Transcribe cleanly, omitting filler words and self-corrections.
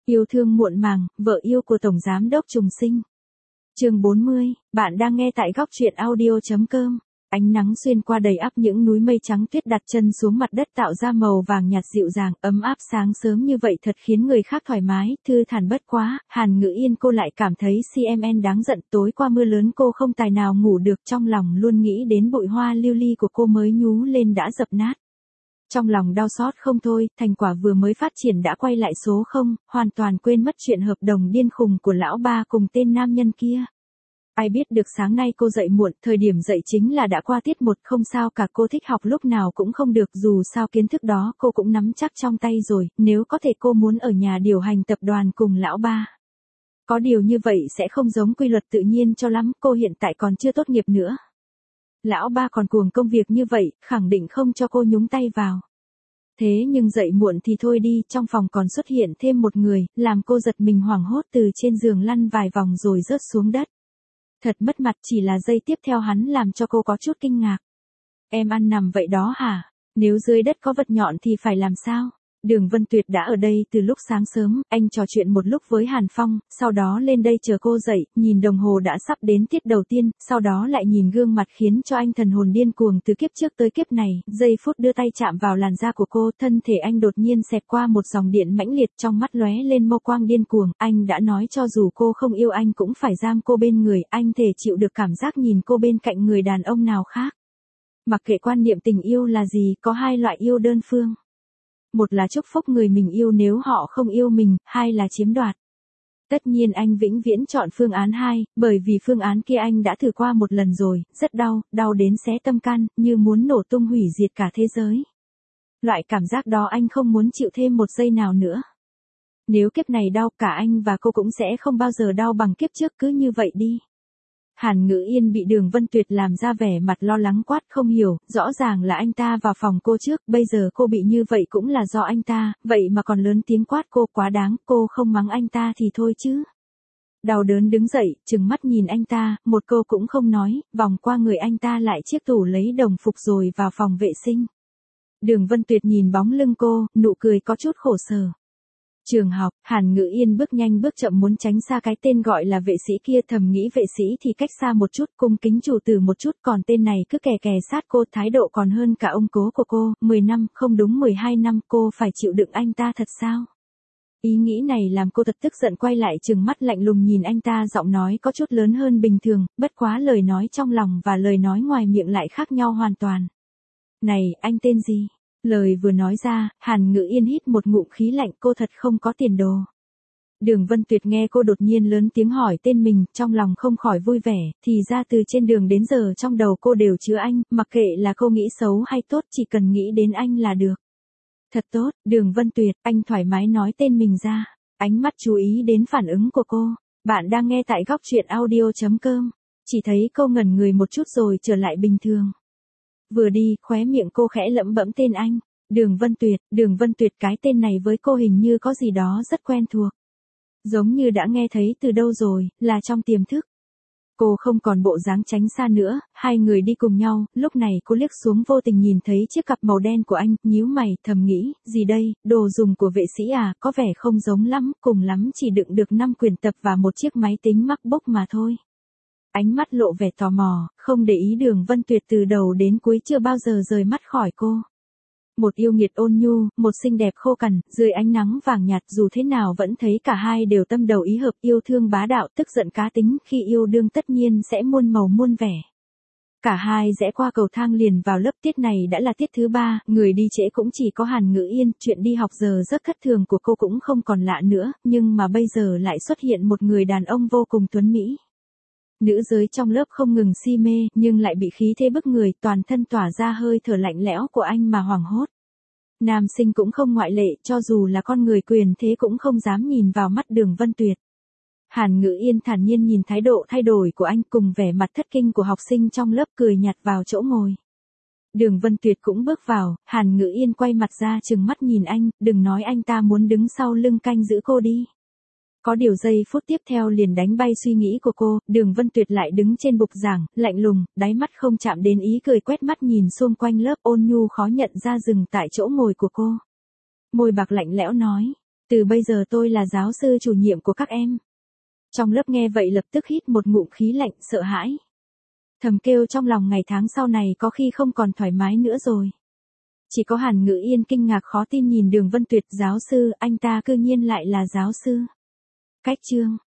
Yêu thương muộn màng, vợ yêu của Tổng Giám đốc Trùng Sinh. Chương 40, bạn đang nghe tại góc truyện audio.com. Ánh nắng xuyên qua đầy ắp những núi mây trắng tuyết đặt chân xuống mặt đất tạo ra màu vàng nhạt dịu dàng, ấm áp sáng sớm như vậy thật khiến người khác thoải mái, thư thản bất quá. Hàn Ngữ Yên cô lại cảm thấy CMN đáng giận, tối qua mưa lớn cô không tài nào ngủ được, trong lòng luôn nghĩ đến bụi hoa lưu ly của cô mới nhú lên đã dập nát. Trong lòng đau xót không thôi, thành quả vừa mới phát triển đã quay lại số 0, hoàn toàn quên mất chuyện hợp đồng điên khùng của lão ba cùng tên nam nhân kia. Ai biết được sáng nay cô dậy muộn, thời điểm dậy chính là đã qua tiết 1, không sao cả, cô thích học lúc nào cũng không được, dù sao kiến thức đó cô cũng nắm chắc trong tay rồi, nếu có thể cô muốn ở nhà điều hành tập đoàn cùng lão ba. Có điều như vậy sẽ không giống quy luật tự nhiên cho lắm, cô hiện tại còn chưa tốt nghiệp nữa. Lão ba còn cuồng công việc như vậy, khẳng định không cho cô nhúng tay vào. Thế nhưng dậy muộn thì thôi đi, trong phòng còn xuất hiện thêm một người, làm cô giật mình hoảng hốt từ trên giường lăn vài vòng rồi rớt xuống đất. Thật mất mặt, chỉ là giây tiếp theo hắn làm cho cô có chút kinh ngạc. Em ăn nằm vậy đó hả? Nếu dưới đất có vật nhọn thì phải làm sao? Đường Vân Tuyệt đã ở đây từ lúc sáng sớm, anh trò chuyện một lúc với Hàn Phong, sau đó lên đây chờ cô dậy, nhìn đồng hồ đã sắp đến tiết đầu tiên, sau đó lại nhìn gương mặt khiến cho anh thần hồn điên cuồng từ kiếp trước tới kiếp này, giây phút đưa tay chạm vào làn da của cô, thân thể anh đột nhiên xẹt qua một dòng điện mãnh liệt, trong mắt lóe lên mâu quang điên cuồng, anh đã nói cho dù cô không yêu anh cũng phải giam cô bên người, anh thể chịu được cảm giác nhìn cô bên cạnh người đàn ông nào khác. Mặc kệ quan niệm tình yêu là gì, có hai loại yêu đơn phương. Một là chúc phúc người mình yêu nếu họ không yêu mình, hai là chiếm đoạt. Tất nhiên anh vĩnh viễn chọn phương án 2, bởi vì phương án kia anh đã thử qua một lần rồi, rất đau, đau đến xé tâm can, như muốn nổ tung hủy diệt cả thế giới. Loại cảm giác đó anh không muốn chịu thêm một giây nào nữa. Nếu kiếp này đau, cả anh và cô cũng sẽ không bao giờ đau bằng kiếp trước, cứ như vậy đi. Hàn Ngữ Yên bị Đường Vân Tuyệt làm ra vẻ mặt lo lắng quát không hiểu, rõ ràng là anh ta vào phòng cô trước, bây giờ cô bị như vậy cũng là do anh ta, vậy mà còn lớn tiếng quát cô, quá đáng, cô không mắng anh ta thì thôi chứ. Đau đớn đứng dậy, trừng mắt nhìn anh ta, một câu cũng không nói, vòng qua người anh ta lại chiếc tủ lấy đồng phục rồi vào phòng vệ sinh. Đường Vân Tuyệt nhìn bóng lưng cô, nụ cười có chút khổ sở. Trường học, Hàn Ngữ Yên bước nhanh bước chậm muốn tránh xa cái tên gọi là vệ sĩ kia, thầm nghĩ vệ sĩ thì cách xa một chút, cung kính chủ tử một chút, còn tên này cứ kè kè sát cô, thái độ còn hơn cả ông cố của cô, 10 năm, không đúng 12 năm, cô phải chịu đựng anh ta thật sao? Ý nghĩ này làm cô thật tức giận, quay lại trừng mắt lạnh lùng nhìn anh ta, giọng nói có chút lớn hơn bình thường, bất quá lời nói trong lòng và lời nói ngoài miệng lại khác nhau hoàn toàn. Này, anh tên gì? Lời vừa nói ra, Hàn Ngữ Yên hít một ngụm khí lạnh, cô thật không có tiền đồ. Đường Vân Tuyệt nghe cô đột nhiên lớn tiếng hỏi tên mình, trong lòng không khỏi vui vẻ, thì ra từ trên đường đến giờ trong đầu cô đều chứa anh, mặc kệ là cô nghĩ xấu hay tốt, chỉ cần nghĩ đến anh là được. Thật tốt, Đường Vân Tuyệt, anh thoải mái nói tên mình ra, ánh mắt chú ý đến phản ứng của cô. Bạn đang nghe tại góc truyện audio.com, chỉ thấy cô ngẩn người một chút rồi trở lại bình thường. Vừa đi, khóe miệng cô khẽ lẩm bẩm tên anh, Đường Vân Tuyệt, cái tên này với cô hình như có gì đó rất quen thuộc. Giống như đã nghe thấy từ đâu rồi, là trong tiềm thức. Cô không còn bộ dáng tránh xa nữa, hai người đi cùng nhau, lúc này cô liếc xuống vô tình nhìn thấy chiếc cặp màu đen của anh, nhíu mày, thầm nghĩ, gì đây, đồ dùng của vệ sĩ à, có vẻ không giống lắm, cùng lắm chỉ đựng được 5 quyển tập và một chiếc máy tính MacBook mà thôi. Ánh mắt lộ vẻ tò mò, không để ý Đường Vân Tuyệt từ đầu đến cuối chưa bao giờ rời mắt khỏi cô. Một yêu nghiệt ôn nhu, một xinh đẹp khô cằn, dưới ánh nắng vàng nhạt, dù thế nào vẫn thấy cả hai đều tâm đầu ý hợp, yêu thương bá đạo, tức giận cá tính, khi yêu đương tất nhiên sẽ muôn màu muôn vẻ. Cả hai rẽ qua cầu thang liền vào lớp, tiết này đã là tiết thứ 3, người đi trễ cũng chỉ có Hàn Ngữ Yên, chuyện đi học giờ rất thất thường của cô cũng không còn lạ nữa, nhưng mà bây giờ lại xuất hiện một người đàn ông vô cùng tuấn mỹ. Nữ giới trong lớp không ngừng si mê, nhưng lại bị khí thế bức người, toàn thân tỏa ra hơi thở lạnh lẽo của anh mà hoảng hốt. Nam sinh cũng không ngoại lệ, cho dù là con người quyền thế cũng không dám nhìn vào mắt Đường Vân Tuyệt. Hàn Ngữ Yên thản nhiên nhìn thái độ thay đổi của anh cùng vẻ mặt thất kinh của học sinh trong lớp, cười nhạt vào chỗ ngồi. Đường Vân Tuyệt cũng bước vào, Hàn Ngữ Yên quay mặt ra trừng mắt nhìn anh, đừng nói anh ta muốn đứng sau lưng canh giữ cô đi. Có điều giây phút tiếp theo liền đánh bay suy nghĩ của cô, Đường Vân Tuyệt lại đứng trên bục giảng, lạnh lùng, đáy mắt không chạm đến ý cười, quét mắt nhìn xung quanh lớp, ôn nhu khó nhận ra dừng tại chỗ ngồi của cô. Môi bạc lạnh lẽo nói, Từ bây giờ tôi là giáo sư chủ nhiệm của các em. Trong lớp nghe vậy lập tức hít một ngụm khí lạnh sợ hãi. Thầm kêu trong lòng ngày tháng sau này có khi không còn thoải mái nữa rồi. Chỉ có Hàn Ngữ Yên kinh ngạc khó tin nhìn Đường Vân Tuyệt, giáo sư, anh ta cư nhiên lại là giáo sư. Cách chương